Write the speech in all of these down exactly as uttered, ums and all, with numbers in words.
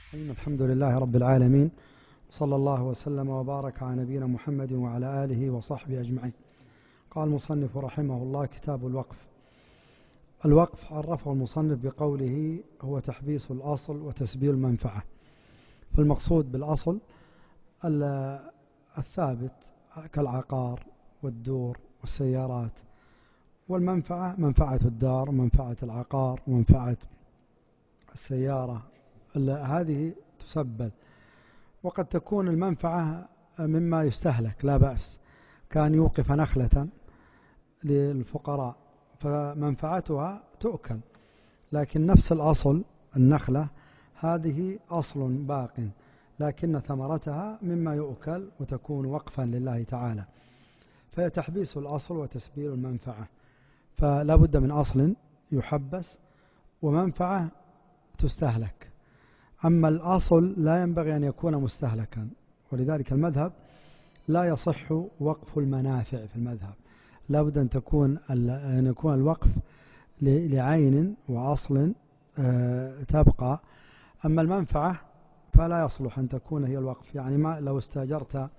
الحمد لله رب العالمين، صلى الله وسلم وبارك على نبينا محمد وعلى آله وصحبه أجمعين. قال المصنف رحمه الله: كتاب الوقف. الوقف عرفه المصنف بقوله: هو تحبيس الأصل وتسبيل المنفعة. فالمقصود بالأصل الثابت كالعقار والدور والسيارات، والمنفعة منفعة الدار ومنفعة العقار ومنفعة السيارة، هذه تسبل. وقد تكون المنفعة مما يستهلك لا بأس، كان يوقف نخلة للفقراء فمنفعتها تؤكل، لكن نفس الأصل النخلة هذه أصل باق، لكن ثمرتها مما يؤكل وتكون وقفا لله تعالى، فيتحبيس الأصل وتسبيل المنفعة. فلا بد من أصل يحبس ومنفعة تستهلك. أما الأصل لا ينبغي أن يكون مستهلكا، ولذلك المذهب لا يصح وقف المنافع. في المذهب لا بد أن تكون أن يكون الوقف لعين وأصل تبقى. أما المنفعة فلا يصلح أن تكون هي الوقف، يعني ما لو استأجرت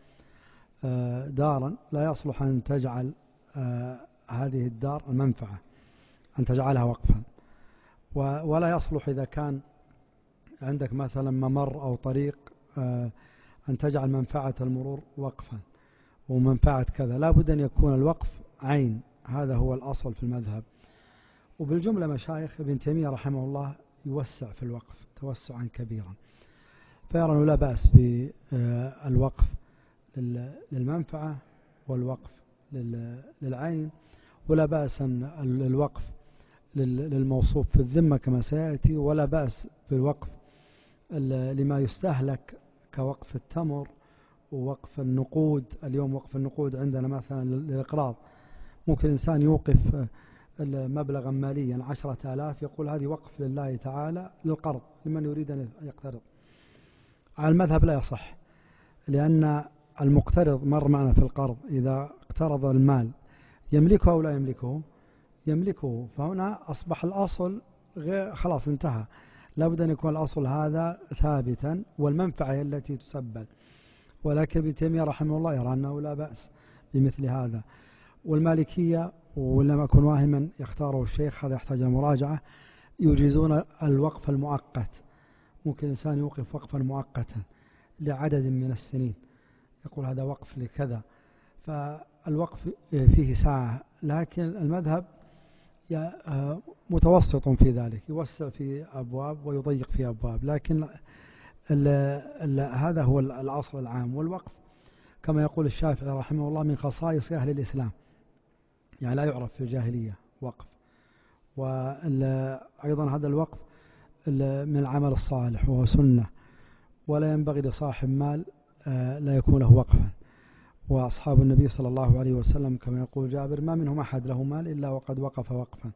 دارا لا يصلح أن تجعل هذه الدار المنفعة، أن تجعلها وقفا. ولا يصلح إذا كان عندك مثلا ممر أو طريق أن تجعل منفعة المرور وقفا ومنفعة كذا. لا بد أن يكون الوقف عين، هذا هو الأصل في المذهب. وبالجملة مشايخ ابن تيمية رحمه الله يوسع في الوقف توسعا كبيرا، فيرى أنه لا بأس بالوقف للمنفعة والوقف للعين، ولا بأس الوقف للموصوف في الذمة كما سيأتي، ولا بأس بالوقف لما يستهلك كوقف التمر ووقف النقود. اليوم وقف النقود عندنا مثلا للإقراض، ممكن إنسان يوقف مبلغا ماليا عشرة آلاف، يقول هذه وقف لله تعالى للقرض لمن يريد أن يقترض. على المذهب لا يصح، لأن المقترض مر معنا في القرض إذا اقترض المال يملكه أو لا يملكه، يملكه، فهنا أصبح الأصل غير، خلاص انتهى. لا بد أن يكون الأصل هذا ثابتا والمنفعة هي التي تسبل. ولكن ابن تيمية رحمه الله يرى أنه لا بأس بمثل هذا. والمالكية، ولم أكن واهما يختاره الشيخ، هذا يحتاج مراجعة، يجيزون الوقف المؤقت. ممكن إنسان يوقف وقفا مؤقتا لعدد من السنين، يقول هذا وقف لكذا، فالوقف فيه ساعة. لكن المذهب متوسط في ذلك، يوسع في أبواب ويضيق في أبواب، لكن ال ال هذا هو الأصل العام. والوقف كما يقول الشافعي رحمه الله من خصائص أهل الإسلام، يعني لا يعرف في الجاهلية وقف. وأيضا هذا الوقف من العمل الصالح وهو سنة، ولا ينبغي لصاحب مال لا يكون له وقفا. وأصحاب النبي صلى الله عليه وسلم كما يقول جابر ما منهم أحد له مال إلا وقد وقف وقفا.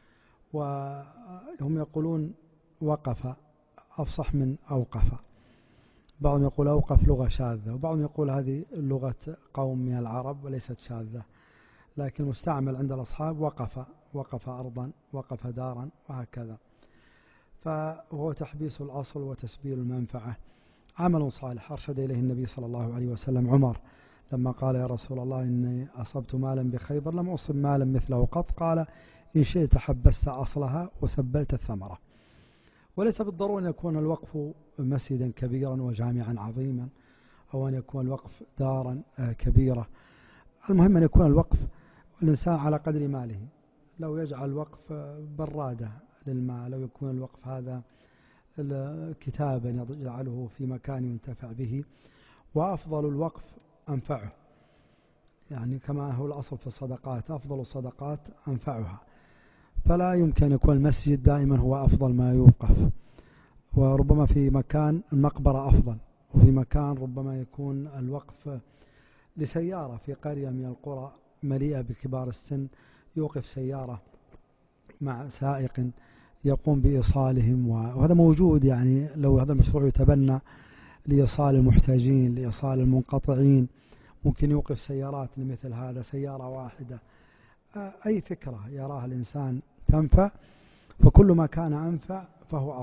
وهم يقولون وقف أفصح من أوقف. بعضهم يقول أوقف لغة شاذة، وبعضهم يقول هذه لغة قوم من العرب وليست شاذة، لكن مستعمل عند الأصحاب وقف، وقف أرضا، وقف دارا، وهكذا. فهو تحبيس الأصل وتسبيل المنفعة، عمل صالح أرشد إليه النبي صلى الله عليه وسلم عمر لما قال يا رسول الله إني أصبت مالا بخيبر لم أصب مالا مثله قط، قال إن شئت حبست أصلها وسبلت الثمرة. وليس بالضرورة أن يكون الوقف مسجدا كبيرا وجامعا عظيما، أو أن يكون الوقف دارا كبيرة. المهم أن يكون الوقف الإنسان على قدر ماله. لو يجعل الوقف برادة للماء، لو يكون الوقف هذا كتابا يجعله في مكان ينتفع به. وأفضل الوقف أنفعه، يعني كما هو الأصل في الصدقات، أفضل الصدقات أنفعها. فلا يمكن يكون المسجد دائما هو أفضل ما يوقف، وربما في مكان المقبرة أفضل، وفي مكان ربما يكون الوقف لسيارة في قرية من القرى مليئة بكبار السن، يوقف سيارة مع سائق يقوم بإيصالهم، وهذا موجود. يعني لو هذا المشروع يتبنى لإيصال المحتاجين، لإيصال المنقطعين، ممكن يوقف سيارات لمثل هذا، سيارة واحدة. أي فكرة يراها الإنسان تنفع، فكل ما كان أنفع فهو أفضل.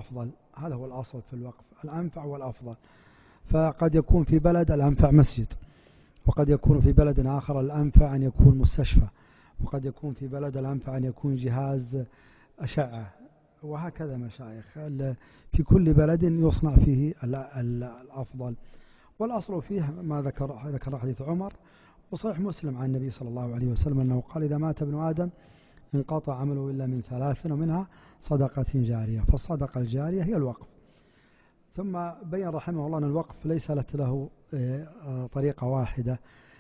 هذا هو الأصل في الوقف، الأنفع والأفضل. فقد يكون في بلد الأنفع مسجد، وقد يكون في بلد آخر الأنفع أن يكون مستشفى، وقد يكون في بلد الأنفع أن يكون جهاز أشعة، وهكذا مشايخ. في كل بلد يصنع فيه الأفضل. والأصل فيه ما ذكر ذكر حديث عمر وصحيح مسلم عن النبي صلى الله عليه وسلم أنه قال: إذا مات ابن آدم انقطع عمله إلا من ثلاث، ومنها صدقة جارية. فالصدقة الجارية هي الوقف. ثم بين رحمه الله أن الوقف ليس له طريقة واحدة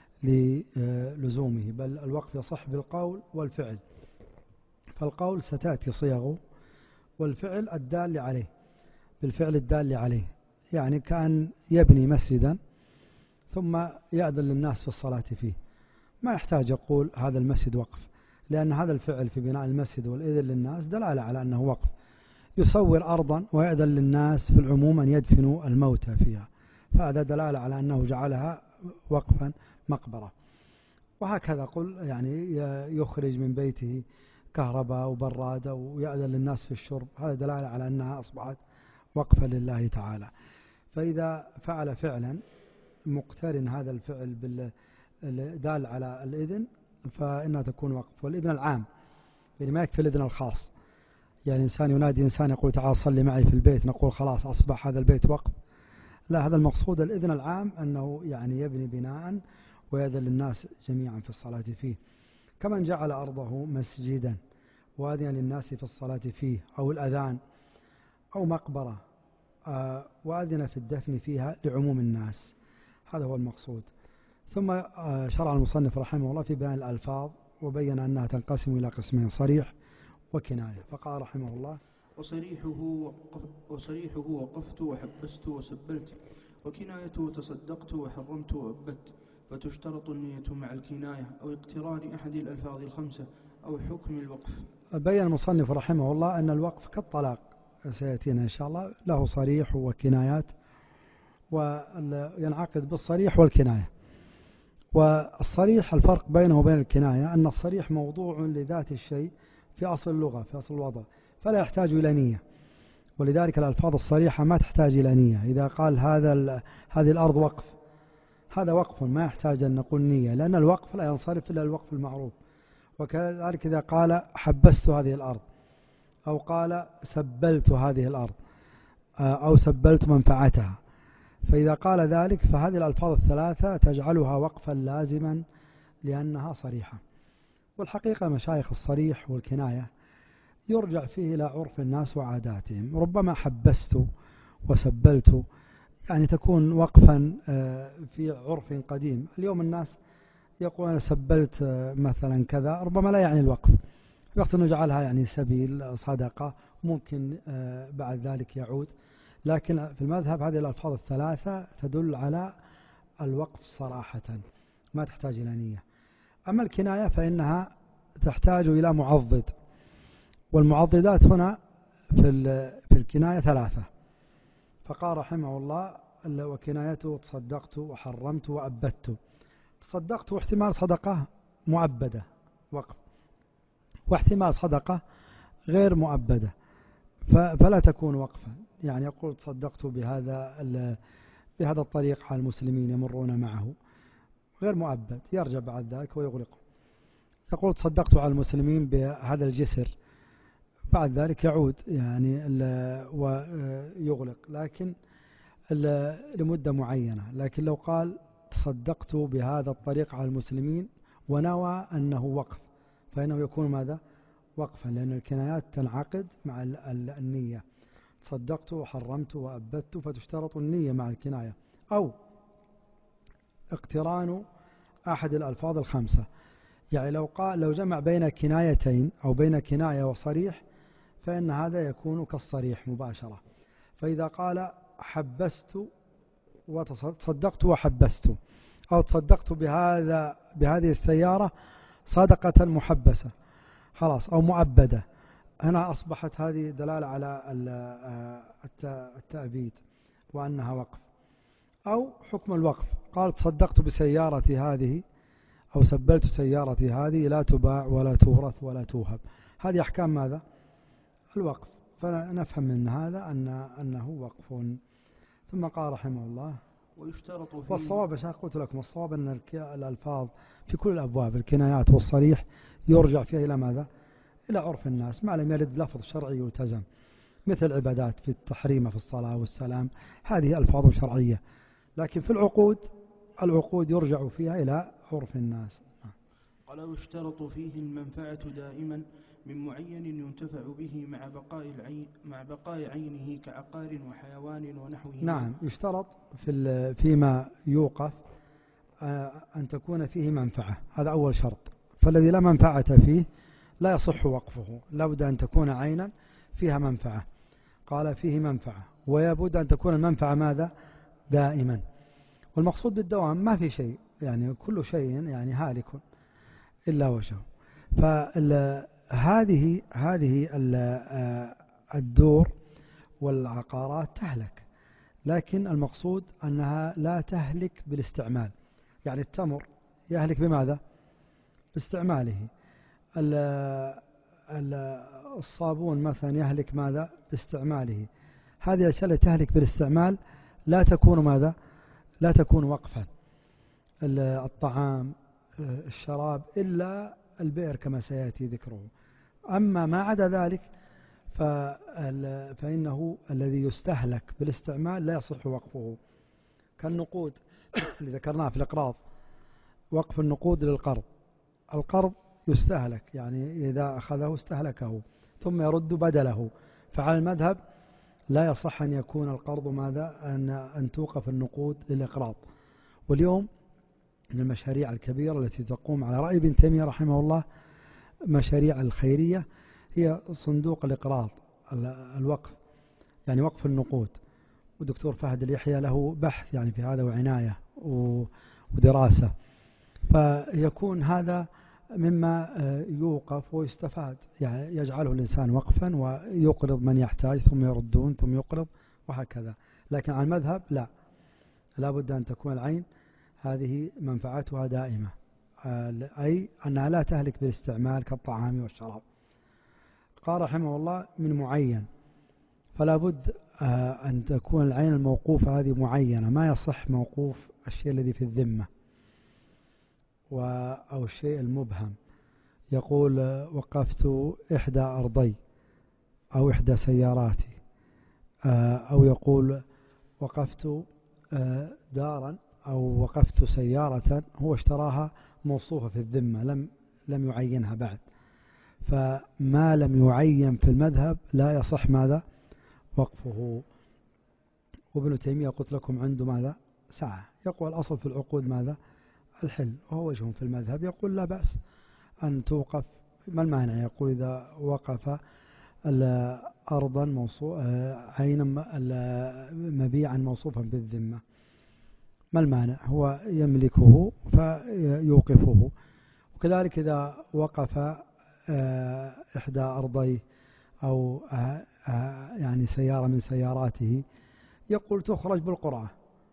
للزومه، بل الوقف يصح بالقول والفعل. فالقول ستأتي صيغه، والفعل الدال عليه، بالفعل الدال عليه، يعني كأن يبني مسجدا ثم يأذن للناس في الصلاة فيه، ما يحتاج يقول هذا المسجد وقف، لأن هذا الفعل في بناء المسجد والإذن للناس دلالة على أنه وقف. يصور أرضا ويأذن للناس في العموم أن يدفنوا الموتى فيها، فهذا دلالة على أنه جعلها وقفا مقبرة. وهكذا قل يعني يخرج من بيته كهرباء وبرادة ويأذن للناس في الشرب، هذا دلالة على أنها أصبحت وقفا لله تعالى. فإذا فعل فعلا مقترن هذا الفعل بالدال على الإذن فإنها تكون وقف. والإذن العام يعني ما يكفي الإذن الخاص، يعني إنسان ينادي إنسان يقول تعال صلي معي في البيت، نقول خلاص أصبح هذا البيت وقف. لا، هذا المقصود الإذن العام، أنه يعني يبني بناء ويأذن للناس جميعا في الصلاة فيه. كمن جعل أرضه مسجدا وأذن للناس في الصلاة فيه، أو الأذان، أو مقبرة آه وأذن في الدفن فيها لعموم الناس، هذا هو المقصود. ثم آه شرع المصنف رحمه الله في بيان الألفاظ، وبين أنها تنقسم إلى قسمين: صريح وكناية. فقال رحمه الله: وصريحه وقف وصريحه وقفت وحبست وسبلت، وكنايته تصدقت وحرمت وأبت. فتشترط النية مع الكناية أو اقتران أحد الألفاظ الخمسة أو حكم الوقف. بين المصنف رحمه الله أن الوقف كالطلاق، سيأتينا إن شاء الله، له صريح وكنايات، وينعقد بالصريح والكناية. والصريح الفرق بينه وبين الكناية أن الصريح موضوع لذات الشيء في أصل اللغة، في أصل الوضع، فلا يحتاج إلى نية، ولذلك الألفاظ الصريحة ما تحتاج إلى نية. إذا قال هذا هذه الأرض وقف، هذا وقف ما يحتاج أن نقول نية، لأن الوقف لا ينصرف إلا الوقف المعروف. وكذلك إذا قال حبست هذه الأرض، أو قال سبلت هذه الأرض، أو سبلت منفعتها، فإذا قال ذلك فهذه الألفاظ الثلاثة تجعلها وقفا لازما لأنها صريحة. والحقيقة مشايخ الصريح والكناية يرجع فيه إلى عرف الناس وعاداتهم. ربما حبست وسبلت يعني تكون وقفا في عرف قديم. اليوم الناس يقول أنا سبلت مثلا كذا، ربما لا يعني الوقف، وقت نجعلها يعني سبيل صدقة، ممكن بعد ذلك يعود. لكن في المذهب هذه الألفاظ الثلاثة تدل على الوقف صراحة، ما تحتاج إلى نية. أما الكناية فإنها تحتاج إلى معضد، والمعضدات هنا في في الكناية ثلاثة. فقال رحمه الله: وكنايته تصدقت وحرمت وأبدت. تصدقت احتمال صدقة مؤبدة وقف، واحتمال صدقة غير مؤبدة فلا تكون وقفا. يعني يقول تصدقت بهذا بهذا الطريق على المسلمين يمرون معه، غير مؤبد، يرجع بعد ذلك ويغلقه. يقول تصدقت على المسلمين بهذا الجسر، بعد ذلك يعود يعني ويغلق، لكن لمدة معينة. لكن لو قال تصدقت بهذا الطريق على المسلمين ونوى أنه وقف، فإنه يكون ماذا؟ وقفا، لأن الكنايات تنعقد مع النية. تصدقت وحرمت وأبدت، فتشترط النية مع الكناية، أو اقتران أحد الألفاظ الخمسة. يعني لو قال لو جمع بين كنايتين أو بين كناية وصريح فإن هذا يكون كالصريح مباشرة. فإذا قال حبست وتصدقت وحبست، أو تصدقت بهذا بهذه السيارة صدقة محبسة خلاص أو مؤبدة، هنا أصبحت هذه دلالة على التأبيد وأنها وقف. أو حكم الوقف، قال تصدقت بسيارتي هذه أو سبلت سيارتي هذه لا تباع ولا تورث ولا توهب، هذه أحكام ماذا؟ الوقف. فنفهم من هذا أن أنه وقف. ثم قال رحمه الله ويشترط فيه والصواب شيخ قلت لكم الصواب أن الألفاظ في كل الأبواب الكنايات والصريح يرجع فيها إلى ماذا؟ إلى عرف الناس ما لم يرد لفظ شرعي يلتزم، مثل العبادات في التحريم في الصلاة والسلام هذه ألفاظ شرعية، لكن في العقود العقود يرجع فيها إلى عرف الناس. قال ويشترط فيه المنفعة دائما من معين ينتفع به مع بقاء العين مع بقاء عينه كعقار وحيوان ونحوه. نعم يشترط في فيما يوقف أن تكون فيه منفعة، هذا أول شرط. فالذي لا منفعة فيه لا يصح وقفه، لابد أن تكون عينا فيها منفعة. قال فيه منفعة ويبد أن تكون المنفعة ماذا؟ دائما. والمقصود بالدوام ما في شيء، يعني كل شيء يعني هالك إلا وجهه. فهذه هذه الدور والعقارات تهلك، لكن المقصود أنها لا تهلك بالاستعمال. يعني التمر يهلك بماذا؟ باستعماله. الصابون مثلا يهلك ماذا؟ باستعماله. هذه الأشياء التي تهلك بالاستعمال لا تكون ماذا؟ لا تكون وقفا. الطعام الشراب إلا البئر كما سيأتي ذكره. أما ما عدا ذلك فإنه الذي يستهلك بالاستعمال لا يصح وقفه، كالنقود اللي ذكرناه في الإقراض. وقف النقود للقرض، القرض يستهلك يعني إذا أخذه استهلكه ثم يرد بدله، فعلى المذهب لا يصح أن يكون القرض ماذا؟ أن, أن توقف النقود للإقراض. واليوم من المشاريع الكبيرة التي تقوم على رأي ابن تيمية رحمه الله مشاريع الخيرية هي صندوق الإقراض الوقف، يعني وقف النقود. ودكتور فهد اليحيى له بحث يعني في هذا وعناية ودراسة، فيكون هذا مما يوقف ويستفاد، يعني يجعله الإنسان وقفا ويقرض من يحتاج ثم يردون ثم يقرض وهكذا. لكن على المذهب لا، لابد أن تكون العين هذه منفعتها دائمة، أي أنها لا تهلك بالاستعمال كالطعام والشراب. قال رحمه الله من معين، فلا بد أن تكون العين الموقوفة هذه معينة، ما يصح موقوف الشيء الذي في الذمة أو الشيء المبهم. يقول وقفت إحدى أرضي أو إحدى سياراتي، أو يقول وقفت دارا أو وقفت سيارة هو اشتراها موصوفة في الذمة لم لم يعينها بعد. فما لم يعين في المذهب لا يصح ماذا؟ وقفه. وابن تيمية قلت لكم عنده ماذا؟ سعة. يقول الأصل في العقود ماذا؟ الحل، وهو وجه في المذهب يقول لا بأس أن توقف. ما المانع؟ يقول إذا وقف أرضا عينا مبيعا موصوفا بالذمة ما المانع؟ هو يملكه فيوقفه. وكذلك إذا وقف إحدى أرضيه أو يعني سيارة من سياراته يقول تخرج بالقرعة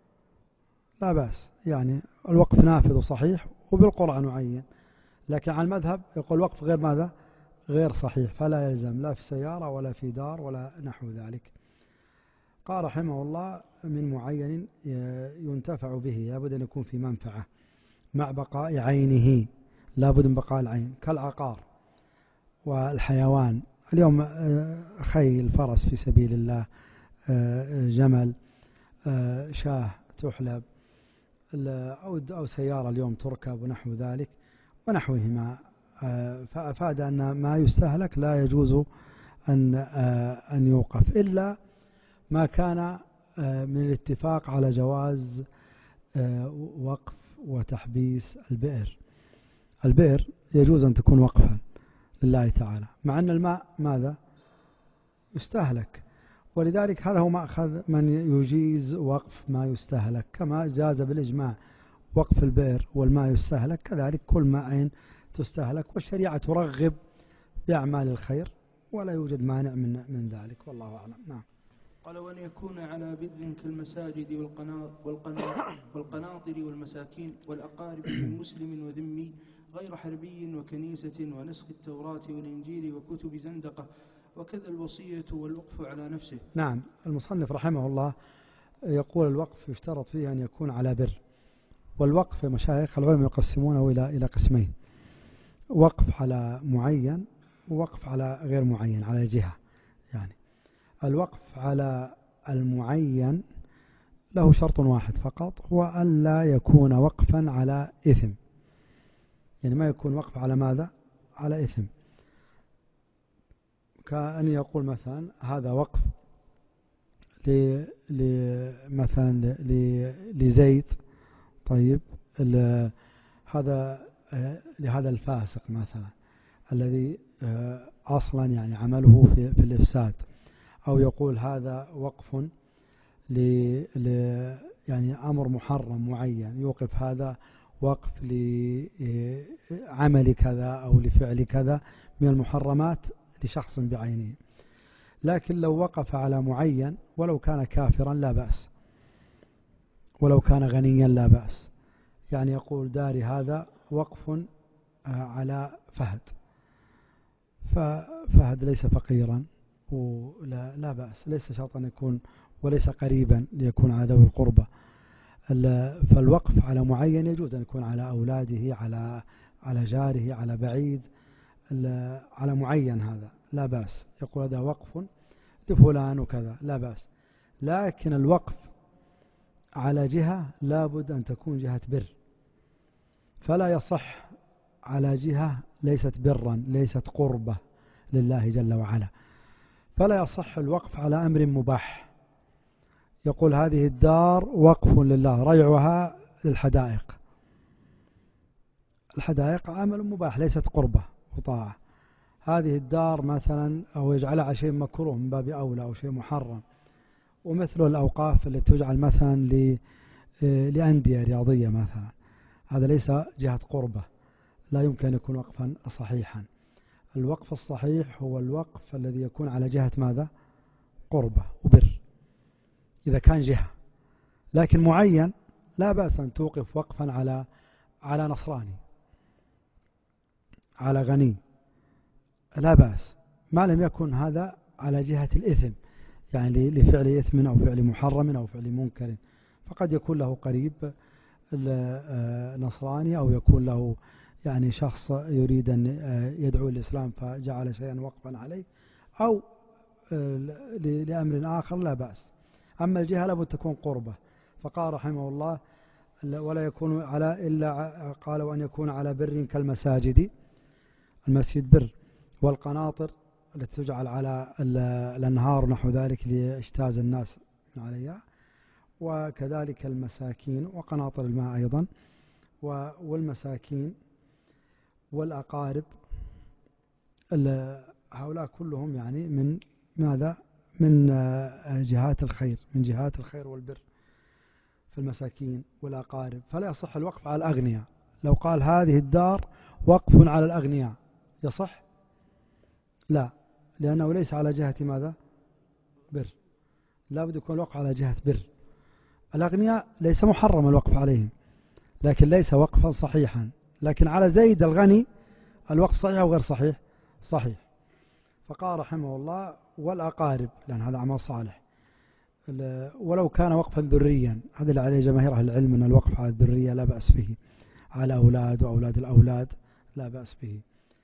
لا بأس، يعني الوقف نافذ صحيح وبالقرعة نعين. لكن على المذهب يقول وقف غير ماذا؟ غير صحيح، فلا يلزم لا في سيارة ولا في دار ولا نحو ذلك. قال رحمه الله من معين ينتفع به لابد أن يكون في منفعة مع بقاء عينه، لابد من بقاء العين، كالعقار والحيوان. اليوم خيل، فرس في سبيل الله، جمل، شاه تحلب، أو سيارة اليوم تركب ونحو ذلك ونحوهما. فأفاد أن ما يستهلك لا يجوز أن أن يوقف إلا ما كان من الاتفاق على جواز وقف وتحبيس البئر. البئر يجوز أن تكون وقفا لله تعالى، مع أن الماء ماذا؟ يستهلك، ولذلك هذا هو مأخذ من يجيز وقف ما يستهلك، كما جاز بالإجماع وقف البئر والماء يستهلك، كذلك كل ماء تستهلك. والشريعة ترغب بأعمال الخير ولا يوجد مانع من من ذلك، والله أعلم. نعم. قال وأن يكون على بر كالمساجد والقناطر والمساكين والأقارب من مسلم وذمي غير حربي وكنيسة ونسخ التوراة والإنجيل وكتب زندقة وكذا الوصية والوقف على نفسه. نعم، المصنف رحمه الله يقول الوقف يشترط فيه أن يكون على بر. والوقف مشايخ العلماء يقسمونه إلى إلى قسمين: وقف على معين ووقف على غير معين، على جهة. يعني الوقف على المعين له شرط واحد فقط، هو أن لا يكون وقفا على إثم. يعني ما يكون وقف على ماذا؟ على إثم. كأن يقول مثلا هذا وقف مثلا لزيد، طيب هذا لهذا الفاسق مثلا الذي أصلا يعني عمله في, في الإفساد، أو يقول هذا وقف ل يعني أمر محرم معين، يوقف هذا وقف لعمل كذا أو لفعل كذا من المحرمات لشخص بعينه. لكن لو وقف على معين ولو كان كافرا لا بأس، ولو كان غنيا لا بأس. يعني يقول داري هذا وقف على فهد، ففهد ليس فقيرا ولا لا بأس، ليس شرطا يكون وليس قريبا ليكون على ذوي القربى. فالوقف على معين يجوز أن يكون على أولاده، على على جاره، على بعيد، على معين هذا لا بأس. يقول هذا وقف لفلان وكذا لا بأس. لكن الوقف على جهة لابد أن تكون جهة بر، فلا يصح على جهة ليست برا، ليست قربة لله جل وعلا. فلا يصح الوقف على أمر مباح. يقول هذه الدار وقف لله، ريعها للحدائق. الحدائق عمل مباح ليست قربة وطاعة. هذه الدار مثلا أو يجعلها على شيء مكروه من باب أولى أو شيء محرم. ومثل الأوقاف التي تجعل مثلا لأندية رياضية مثلا، هذا ليس جهة قربة، لا يمكن يكون وقفا صحيحا. الوقف الصحيح هو الوقف الذي يكون على جهة ماذا؟ قربة وبر إذا كان جهة. لكن معين لا بأس أن توقف وقفا على على نصراني، على غني، لا بأس، ما لم يكن هذا على جهة الإثم، يعني لفعل إثم أو فعل محرم أو فعل منكر. فقد يكون له قريب نصراني، أو يكون له يعني شخص يريد أن يدعو الإسلام فجعل شيئا وقفا عليه، أو لأمر آخر لا بأس. أما الجهة لابد تكون قربة. فقال رحمه الله ولا يكون على إلا قال وأن يكون على بر كالمساجد، المسجد بر، والقناطر التي تجعل على الأنهار نحو ذلك لإجتاز الناس من عليها، وكذلك المساكين وقناطر الماء أيضا، والمساكين والأقارب. هؤلاء كلهم يعني من ماذا؟ من جهات الخير، من جهات الخير والبر في المساكين والأقارب. فلا يصح الوقف على الأغنياء. لو قال هذه الدار وقف على الأغنياء يصح؟ لا، لأنه ليس على جهة ماذا؟ بر. لا بد يكون الوقف على جهة بر. الأغنياء ليس محرم الوقف عليهم، لكن ليس وقفا صحيحا. لكن على زيد الغني الوقف صحيح أو غير صحيح؟ صحيح. فقال رحمه الله والأقارب، لأن هذا عمل صالح، ولو كان وقفا ذريا. هذا اللي عليه جماهير أهل العلم أن الوقف على الذرية لا بأس به، على أولاد وأولاد الأولاد لا بأس به.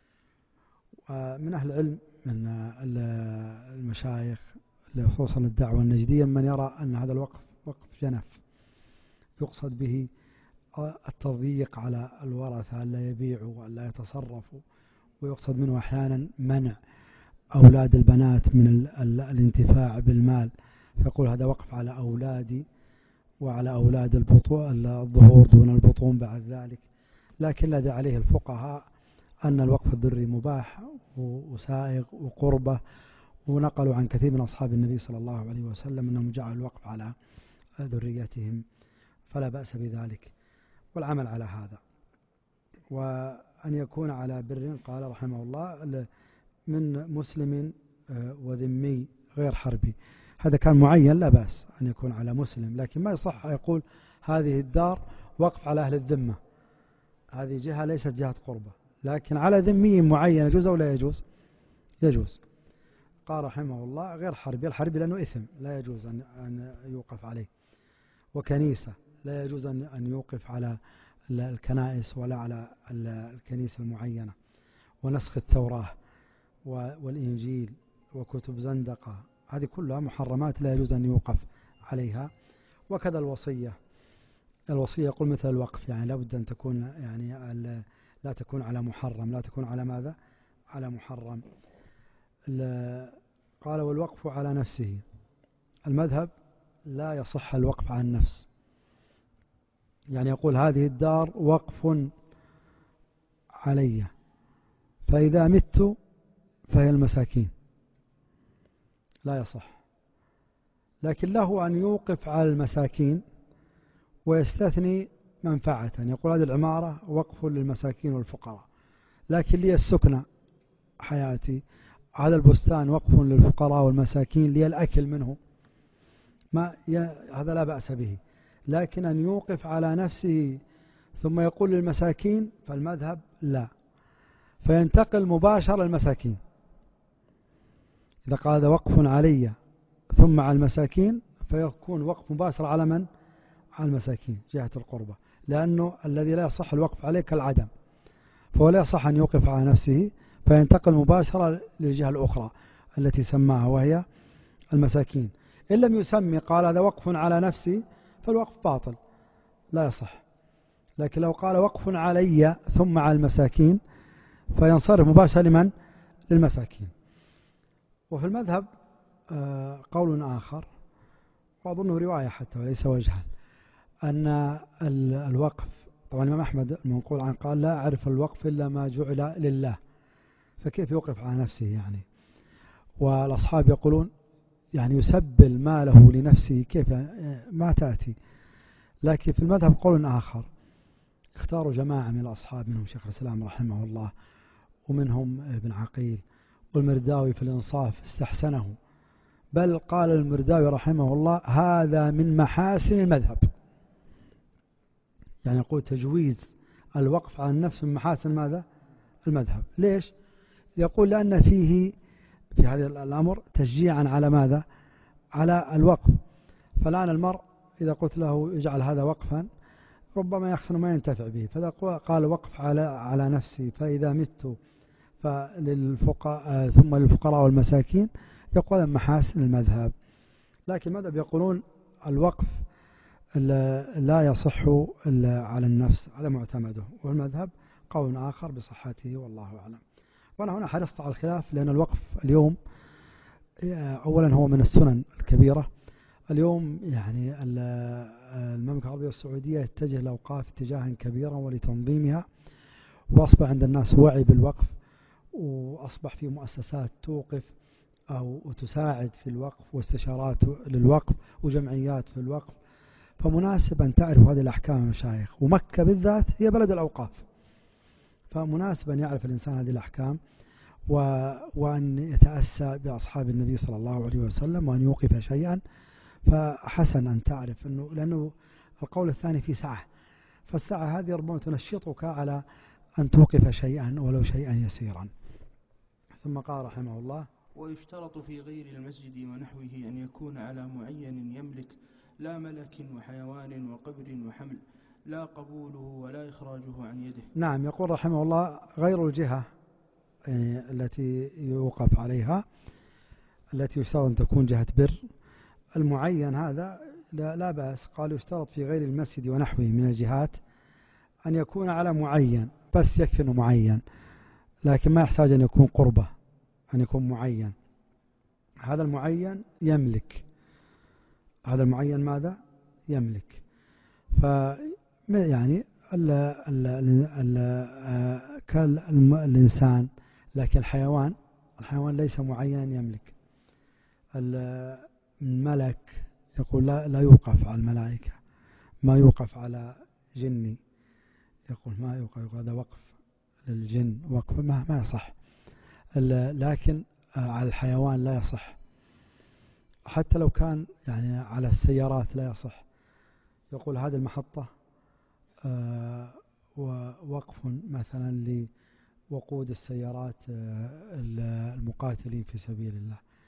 من أهل العلم من المشايخ خصوصا الدعوة النجدية من يرى أن هذا الوقف وقف جنف، يقصد به التضييق على الورثة ألا يبيعوا وألا يتصرفوا، ويقصد منه أحيانا منع أولاد البنات من الانتفاع بالمال، فيقول هذا وقف على أولادي وعلى أولاد البطون، الظهور دون البطون بعد ذلك. لكن الذي عليه الفقهاء أن الوقف الذري مباح وسائغ وقربة، ونقلوا عن كثير من أصحاب النبي صلى الله عليه وسلم أنهم جعلوا الوقف على ذريتهم، فلا بأس بذلك والعمل على هذا. وأن يكون على بر قال رحمه الله من مسلم وذمي غير حربي، هذا كان معين لا بأس أن يكون على مسلم، لكن ما يصح يقول هذه الدار وقف على أهل الذمة، هذه جهة ليست جهة قربة. لكن على ذمي معين يجوز أو لا يجوز؟ يجوز. قال رحمه الله غير حربي، الحربي لأنه إثم لا يجوز أن يوقف عليه، وكنيسة لا يجوز أن يوقف على الكنائس ولا على الكنيسة المعينة، ونسخ التوراة والإنجيل وكتب زندقة، هذه كلها محرمات لا يجوز أن يوقف عليها. وكذا الوصية، الوصية يقول مثل الوقف، يعني لابد أن تكون يعني لا تكون على محرم، لا تكون على ماذا؟ على محرم. قال والوقف على نفسه، المذهب لا يصح الوقف على النفس، يعني يقول هذه الدار وقف علي فإذا مت فهي المساكين، لا يصح. لكن له أن يوقف على المساكين ويستثني منفعة، يقول هذه العمارة وقف للمساكين والفقراء، لكن لي السكنة حياتي، هذا البستان وقف للفقراء والمساكين لي الأكل منه، ما هذا لا بأس به. لكن أن يوقف على نفسه ثم يقول للمساكين فالمذهب لا، فينتقل مباشرة للمساكين. إذا قال هذا وقف علي ثم على المساكين فيكون وقف مباشر على من؟ على المساكين جهة القربة، لأنه الذي لا يصح الوقف عليه كالعدم، فهو لا يصح أن يوقف على نفسه، فينتقل مباشرة للجهة الأخرى التي سماها وهي المساكين. إن لم يسمي قال هذا وقف على نفسي فالوقف باطل لا يصح. لكن لو قال وقف علي ثم على المساكين فينصرف مباشرة لمن؟ للمساكين. وفي المذهب قول آخر وأظنه رواية حتى وليس وجها، أن الوقف، طبعا الإمام أحمد المنقول عنه قال لا أعرف الوقف إلا ما جعل لله، فكيف يوقف على نفسه يعني؟ والأصحاب يقولون يعني يسبل ماله لنفسه، كيف ما تأتي. لكن في المذهب قول آخر اختاروا جماعة من الأصحاب، منهم شيخ الإسلام رحمه الله ومنهم ابن عقيل، والمرداوي في الإنصاف استحسنه، بل قال المرداوي رحمه الله هذا من محاسن المذهب، يعني يقول تجويز الوقف على النفس من محاسن ماذا؟ المذهب. ليش؟ يقول لأن فيه في هذا الأمر تشجيعا على ماذا؟ على الوقف. فالآن المرء إذا قلت له اجعل هذا وقفا ربما يخسر ما ينتفع به، فإذا قال وقف على على نفسي فإذا مت فللفقراء ثم للفقراء والمساكين، يقول محاسن المذهب. لكن المذهب يقولون الوقف لا يصح على النفس، هذا معتمده، والمذهب قول آخر بصحته والله أعلم. وأنا هنا حرصت على الخلاف لأن الوقف اليوم أولا هو من السنن الكبيرة. اليوم يعني المملكة العربية السعودية يتجه الأوقاف اتجاها كبيرا ولتنظيمها، وأصبح عند الناس وعي بالوقف، وأصبح في مؤسسات توقف أو تساعد في الوقف واستشارات للوقف وجمعيات في الوقف. فمناسب أن تعرف هذه الأحكام المشايخ، ومكة بالذات هي بلد الأوقاف، فمناسب أن يعرف الإنسان هذه الأحكام و... وأن يتأسى بأصحاب النبي صلى الله عليه وسلم وأن يوقف شيئا. فحسن أن تعرف أنه لأنه القول الثاني في سعة، فالسعة هذه ربما تنشطك على أن توقف شيئا ولو شيئا يسيرا. ثم قال رحمه الله ويشترط في غير المسجد ونحوه أن يكون على معين يملك، لا ملك وحيوان وقبر وحمل، لا قبوله ولا إخراجه عن يده. نعم، يقول رحمه الله غير الجهة يعني التي يوقف عليها التي يشترط أن تكون جهة بر، المعين هذا لا, لا بأس. قال يشترط في غير المسجد ونحوه من الجهات أن يكون على معين، بس يكفي أنه معين، لكن ما يحتاج أن يكون قربة، أن يكون معين. هذا المعين يملك، هذا المعين ماذا؟ يملك. ف يعني ال ال ال كالإنسان، لكن الحيوان الحيوان ليس معين يملك. الملك يقول لا, لا يوقف على الملائكة، ما يوقف على جني، يقول ما يوقف، يقول هذا وقف للجن، وقف ما, ما يصح. لكن على الحيوان لا يصح، حتى لو كان يعني على السيارات لا يصح. يقول هذه المحطة ووقف مثلا لوقود السيارات المقاتلين في سبيل الله،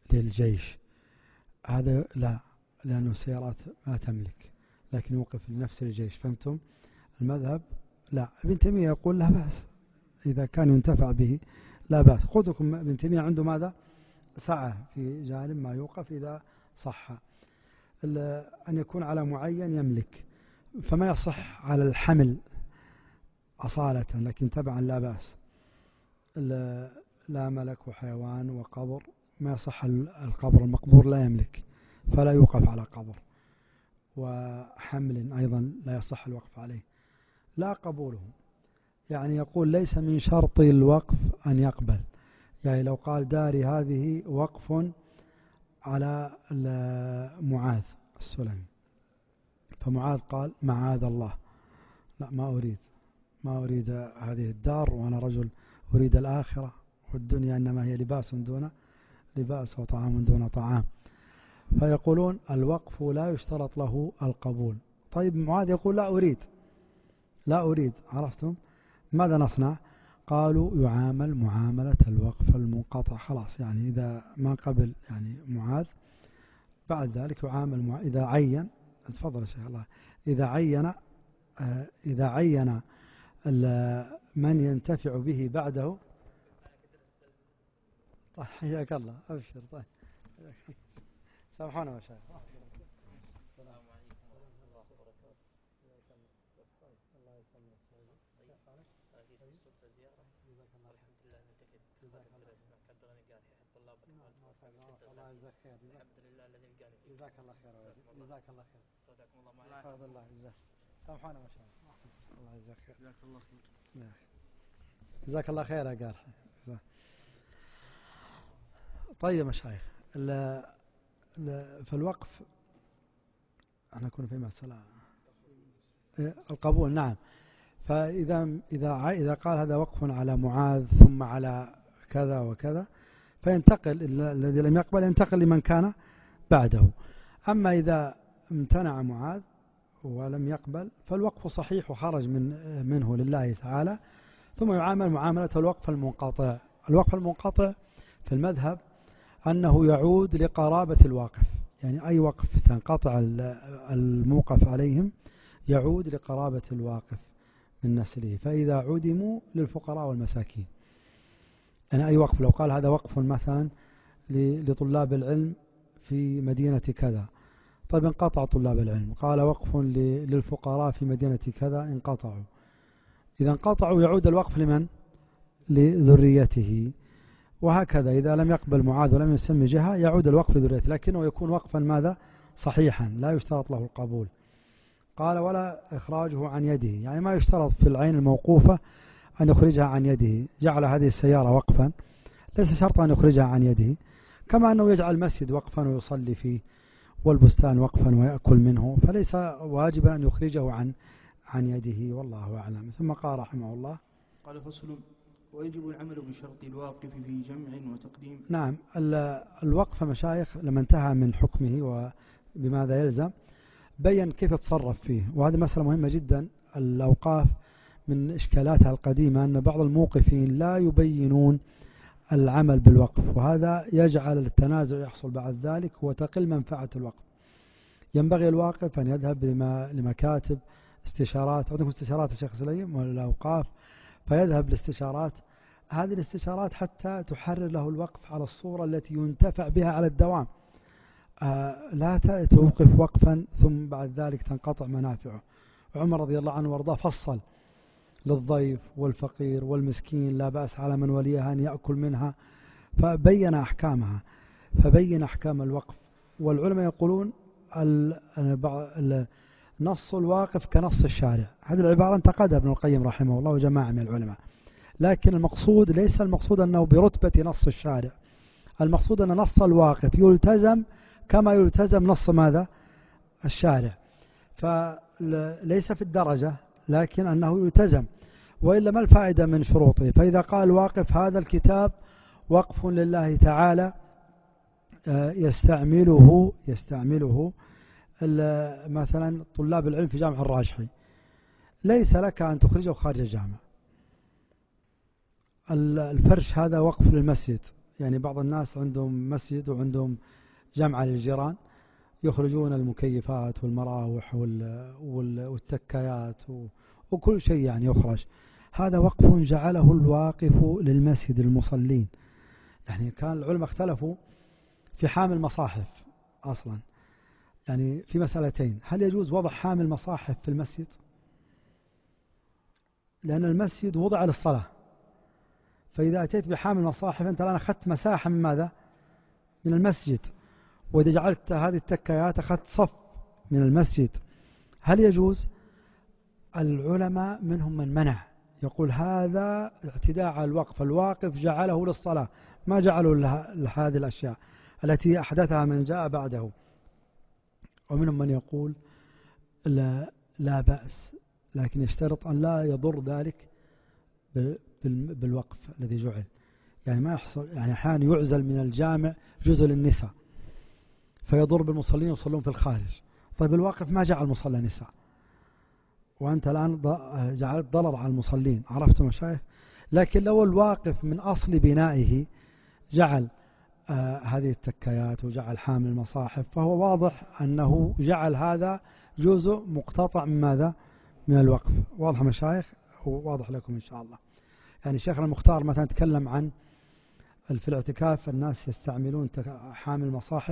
للجيش هذا لا، لأنه السيارات ما تملك، لكن يوقف لنفس الجيش. فهمتم المذهب؟ لا. ابن تيمية يقول لا بأس إذا كان ينتفع به لا بأس. خذكم ابن تيمية عنده ماذا؟ سعة في جانب ما يوقف إذا صح أن يكون على معين يملك، فما يصح على الحمل أصالة، لكن تبعا لا بأس. لا ملك وحيوان وقبر ما يصح، القبر المقبور لا يملك فلا يوقف على قبر، وحمل أيضا لا يصح الوقف عليه. لا قبوله، يعني يقول ليس من شرط الوقف أن يقبل. يعني لو قال داري هذه وقف على معاذ السلمي، فمعاذ قال معاذ الله، لا ما أريد ما أريد هذه الدار، وأنا رجل أريد الآخرة، والدنيا إنما هي لباس دون لباس وطعام دون طعام. فيقولون الوقف لا يشترط له القبول. طيب معاذ يقول لا أريد لا أريد عرفتم؟ ماذا نصنع؟ قالوا يعامل معاملة الوقف المنقطع. خلاص، يعني إذا ما قبل يعني معاذ، بعد ذلك يعامل مع إذا عين. تفضل يا شيخ الله. إذا عين آه إذا عين من ينتفع به بعده. طيب حياك الله، أبشر. طيب سامحونا مشايخ. السلام عليكم ورحمة الله وبركاته. الله يسلمك. هذه الصدفة زيارة. الحمد لله نتكلم. جزاك الله خير. قدرني قال حي الطلاب. الله يجزاك خير. الحمد لله الذي لقاني. جزاك الله خير. جزاك الله خير. صدقكم الله معي. حفظ الله يجزاك. سامحونا مشايخ. الله يجزاك خير. جزاك الله خير. جزاك الله خير يا قال. طيب مشايخ، فالوقف احنا كنا في مسألة القبول. نعم. فإذا إذا إذا قال هذا وقف على معاذ ثم على كذا وكذا، فينتقل الذي لم يقبل ينتقل لمن كان بعده. أما إذا امتنع معاذ ولم يقبل فالوقف صحيح وخرج من منه لله تعالى، ثم يعامل معاملة الوقف المنقطع. الوقف المنقطع في المذهب أنه يعود لقرابة الواقف، يعني أي وقف تنقطع الموقف عليهم يعود لقرابة الواقف من نسله، فإذا عدموا للفقراء والمساكين. يعني أي وقف، لو قال هذا وقف مثلا لطلاب العلم في مدينة كذا، طيب انقطع طلاب العلم. قال وقف للفقراء في مدينة كذا، انقطعوا. إذا انقطعوا يعود الوقف لمن؟ لذريته. وهكذا إذا لم يقبل معاذ ولم يسمي جهة يعود الوقف لذريته، لكنه يكون وقفا ماذا؟ صحيحا، لا يشترط له القبول. قال ولا إخراجه عن يده، يعني ما يشترط في العين الموقوفة أن يخرجها عن يده. جعل هذه السيارة وقفا، ليس شرط أن يخرجها عن يده، كما أنه يجعل المسجد وقفا ويصلي فيه، والبستان وقفا ويأكل منه، فليس واجبا أن يخرجه عن عن يده، والله أعلم. ثم قال رحمه الله: قال فصل: ويجب العمل بشرط الواقف في جمع وتقديم. نعم. الوقف مشايخ لما انتهى من حكمه وبماذا يلزم بين كيف يتصرف فيه، وهذه مسألة مهمة جدا. الأوقاف من إشكالاتها القديمة أن بعض الموقفين لا يبينون العمل بالوقف، وهذا يجعل التنازع يحصل بعد ذلك وتقل منفعة الوقف. ينبغي الواقف أن يذهب لمكاتب استشارات، عندكم استشارات الشيخ سليم والأوقاف، فيذهب لاستشارات، هذه الاستشارات حتى تحرر له الوقف على الصورة التي ينتفع بها على الدوام. آه لا توقف وقفا ثم بعد ذلك تنقطع منافعه. عمر رضي الله عنه وارضاه فصل للضيف والفقير والمسكين لا بأس على من وليها أن يأكل منها، فبين أحكامها، فبين أحكام الوقف. والعلماء يقولون نص الواقف كنص الشارع. هذه العبارة انتقدها ابن القيم رحمه الله وجماعة من العلماء، لكن المقصود ليس المقصود أنه برتبة نص الشارع، المقصود أن نص الواقف يلتزم كما يلتزم نص ماذا؟ الشارع، فليس في الدرجة لكن أنه يلتزم، وإلا ما الفائدة من شروطه؟ فإذا قال واقف هذا الكتاب وقف لله تعالى يستعمله يستعمله مثلا طلاب العلم في جامع الراجحي، ليس لك أن تخرجه خارج الجامع. الفرش هذا وقف للمسجد، يعني بعض الناس عندهم مسجد وعندهم جمعة للجيران، يخرجون المكيفات والمراوح والتكايات وكل شيء يعني يخرج. هذا وقف جعله الواقف للمسجد المصلين. يعني كان العلماء اختلفوا في حامل مصاحف أصلا، يعني في مسألتين: هل يجوز وضع حامل مصاحف في المسجد؟ لأن المسجد وضع للصلاة، فإذا أتيت بحامل مصاحف أنت الآن أخذت مساحة من ماذا؟ من المسجد. وإذا جعلت هذه التكايات أخذت صف من المسجد. هل يجوز؟ العلماء منهم من منع، يقول هذا اعتداء على الوقف، الواقف جعله للصلاة، ما جعله لهذه الأشياء التي أحدثها من جاء بعده. ومنهم من يقول لا, لا بأس، لكن يشترط أن لا يضر ذلك بالوقف الذي جعل. يعني ما يحصل، يعني أحيانا يعزل من الجامع جزء للنساء فيضر بالمصلين يصلون في الخارج. طيب الواقف ما جعل مصلى نساء، وأنت الآن جعلت ضرر على المصلين. عرفتم مشايخ؟ لكن لو الواقف من أصل بنائه جعل آه هذه التكايات وجعل حامل المصاحف، فهو واضح أنه جعل هذا جزء مقتطع من ماذا؟ من الوقف. واضح مشايخ؟ واضح لكم إن شاء الله. يعني شيخنا المختار مثلا تكلم عن في الاعتكاف الناس يستعملون حامل مصاحف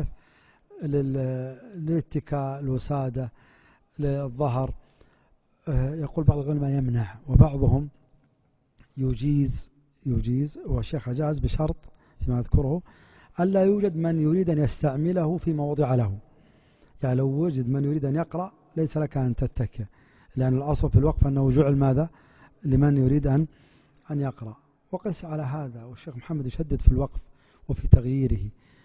للاتكاء، الوسادة، للظهر. يقول بعض العلماء يمنع، وبعضهم يجيز يجيز والشيخ أجاز بشرط فيما أذكره ألا يوجد من يريد أن يستعمله في موضع له. يعني لو وجد من يريد أن يقرأ ليس لك أن تتكئ، لأن الأصل في الوقف أنه جعل ماذا؟ لمن يريد أن أن يقرأ. وقس على هذا، والشيخ محمد يشدد في الوقف وفي تغييره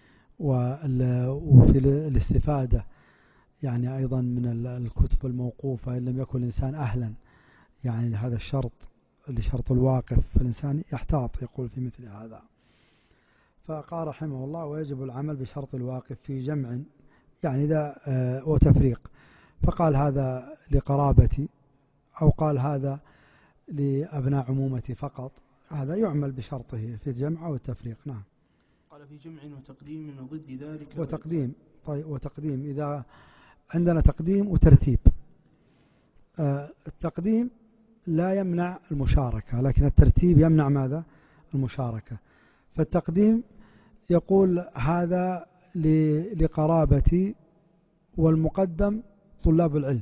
وفي الاستفادة يعني أيضا من الكتب الموقوفة إن لم يكن الإنسان أهلا يعني لهذا الشرط، لشرط الواقف، فالإنسان يحتاط يقول في مثل هذا. فقال رحمه الله: ويجب العمل بشرط الواقف في جمع يعني إذا آه وتفريق. فقال هذا لقرابتي، أو قال هذا لأبناء عمومتي فقط، هذا يعمل بشرطه في الجمع أو التفريق. نعم. قال في جمع وتقديم وضد ذلك وتقديم. طيب وتقديم إذا عندنا تقديم وترتيب. آه التقديم لا يمنع المشاركة، لكن الترتيب يمنع ماذا؟ المشاركة. فالتقديم يقول هذا لقرابتي، والمقدم طلاب العلم،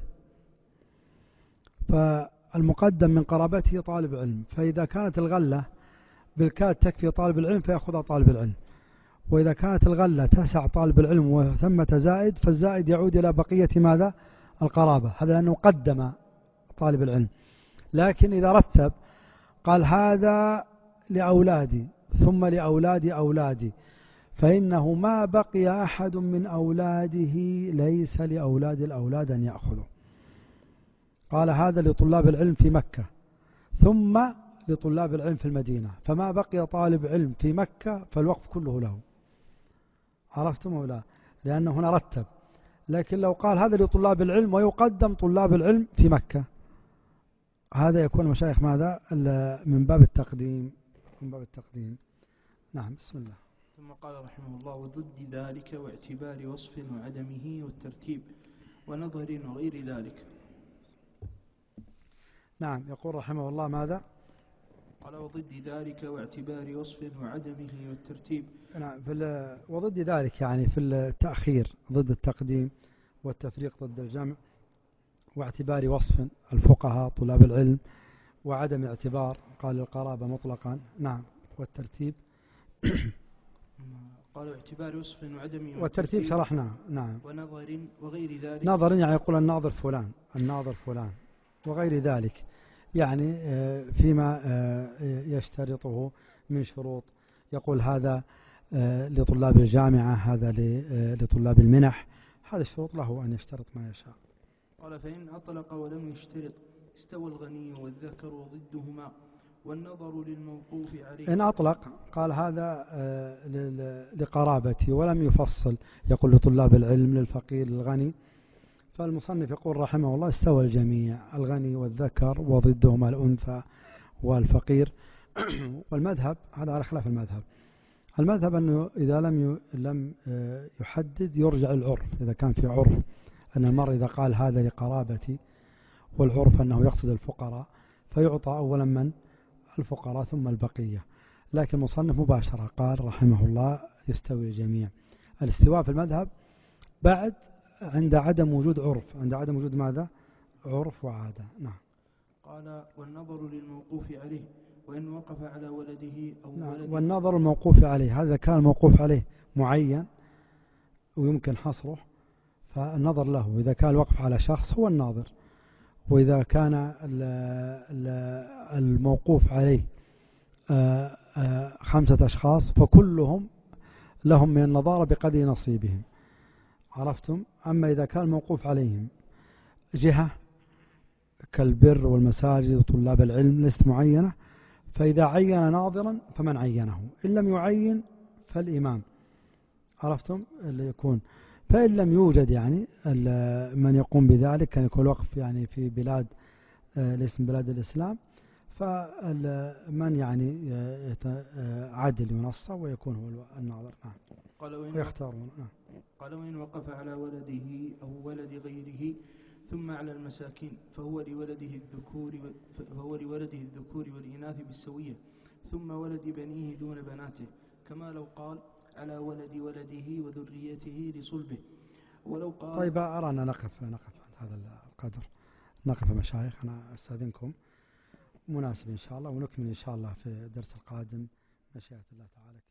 فالمقدم من قرابته طالب علم، فإذا كانت الغلة بالكاد تكفي طالب العلم فيأخذها طالب العلم، وإذا كانت الغلة تسع طالب العلم وثمة زائد فالزائد يعود إلى بقية ماذا؟ القرابة. هذا لأنه قدم طالب العلم. لكن إذا رتب قال هذا لأولادي ثم لأولاد أولادي، فإنه ما بقي أحد من أولاده ليس لأولاد الأولاد أن يأخذوا. قال هذا لطلاب العلم في مكة ثم لطلاب العلم في المدينة، فما بقي طالب علم في مكة فالوقف كله له. عرفتم أو لا؟ لأنه هنا رتب. لكن لو قال هذا لطلاب العلم ويقدم طلاب العلم في مكة، هذا يكون مشايخ ماذا؟ من باب التقديم، من باب التقديم. نعم. بسم الله. ثم قال رحمه الله: وضد ذلك واعتبار وصف وعدمه والترتيب ونظر وغير ذلك. نعم. يقول رحمه الله ماذا؟ قال: وضد ذلك واعتبار وصف وعدمه والترتيب. نعم. في وضد ذلك يعني في التأخير ضد التقديم، والتفريق ضد الجمع، واعتبار وصف الفقهاء طلاب العلم، وعدم اعتبار قال القرابة مطلقا. نعم. والترتيب قالوا اعتبار وصف وعدمه والترتيب شرحناه. نعم. ونظر وغير ذلك. نظر يعني يقول الناظر فلان، الناظر فلان، وغير ذلك يعني فيما يشترطه من شروط. يقول هذا لطلاب الجامعة، هذا لطلاب المنح، هذا الشروط له أن يشترط ما يشاء. قال: فإن أطلق ولم يشترط استوى الغني والذكر وضدهما، والنظر للموقوف عليه. إن أطلق قال هذا لقرابتي ولم يفصل، يقول لطلاب العلم، للفقير، للغني، فالمصنف يقول رحمه الله استوى الجميع، الغني والذكر وضدهما الأنثى والفقير. والمذهب هذا على خلاف المذهب، المذهب أنه إذا لم لم يحدد يرجع العرف، إذا كان في عرف أن المرء إذا قال هذا لقرابتي والعرف أنه يقصد الفقراء فيعطى أولا من الفقراء ثم البقية. لكن المصنف مباشرة قال رحمه الله يستوي الجميع. الاستواء في المذهب بعد عند عدم وجود عرف، عند عدم وجود ماذا؟ عرف وعادة. نعم. قال والنظر للموقوف عليه وإن وقف على ولده أو نعم. ولده. والنظر الموقوف عليه، هذا كان الموقوف عليه معين ويمكن حصره فالنظر له، إذا كان الوقف على شخص هو الناظر، وإذا كان الموقوف عليه خمسة أشخاص فكلهم لهم من النظارة بقدر نصيبهم. عرفتم؟ أما إذا كان الموقوف عليهم جهة كالبر والمساجد وطلاب العلم ليست معينة، فإذا عين ناظرا فمن عينه، إن لم يعين فالإمام. عرفتم اللي يكون؟ فإن لم يوجد يعني من يقوم بذلك، كان يكون الوقف يعني في بلاد ليس من بلاد الإسلام، فمن يعني عادل ينصب ويكون هو الناظر. نعم. قال وإن ويختارون. نعم. قال وإن وقف على ولده أو ولد غيره ثم على المساكين فهو لولده الذكور فهو لولده الذكور والإناث بالسوية، ثم ولد بنيه دون بناته، كما لو قال على ولد ولده وذريته لصلبه. ولو قال طيب أرانا نقف نقف عند هذا القدر، نقف مشايخ، أنا أستاذنكم، مناسب إن شاء الله، ونكمل إن شاء الله في الدرس القادم مشيئة الله تعالى.